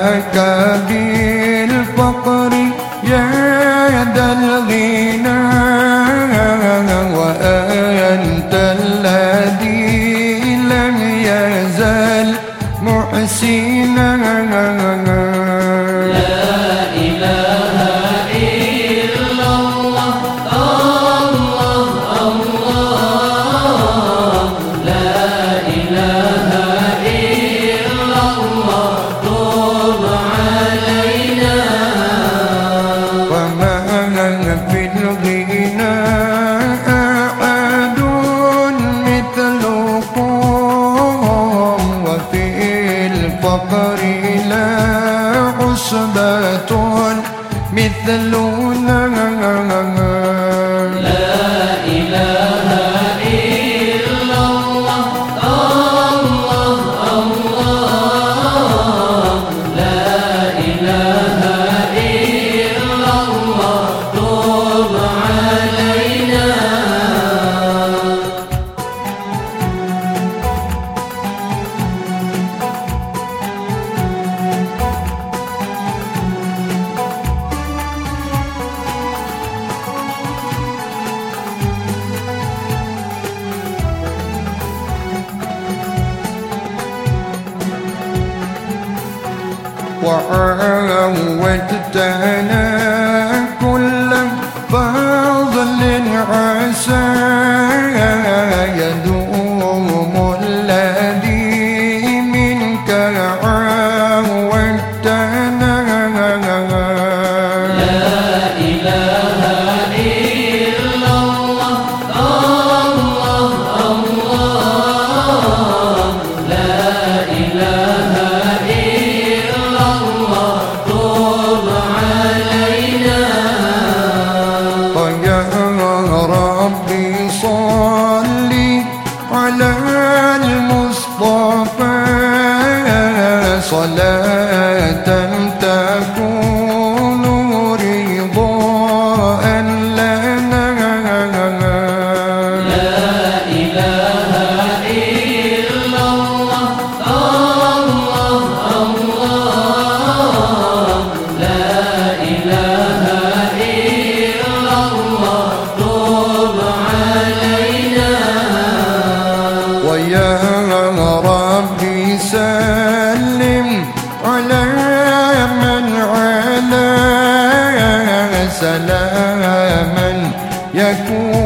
لك بالفقر يا ذا الغنى وأنت الذي لم يزل محسنا مثلنا لا إله إلا الله الله الله لا إله إلا الله تب علينا وعودتنا كل فضل عسى يدوم الذي منك عودتنا لا إله إلا الله الله الله لا إله إلا الله تب علينا ويا ربي صل على المصطفى صلاة تكون رضاء لنا لا إله إلا الله الله الله لا إله إلا الله تب علينا ويا ربي سلم على من علا سلاما يكون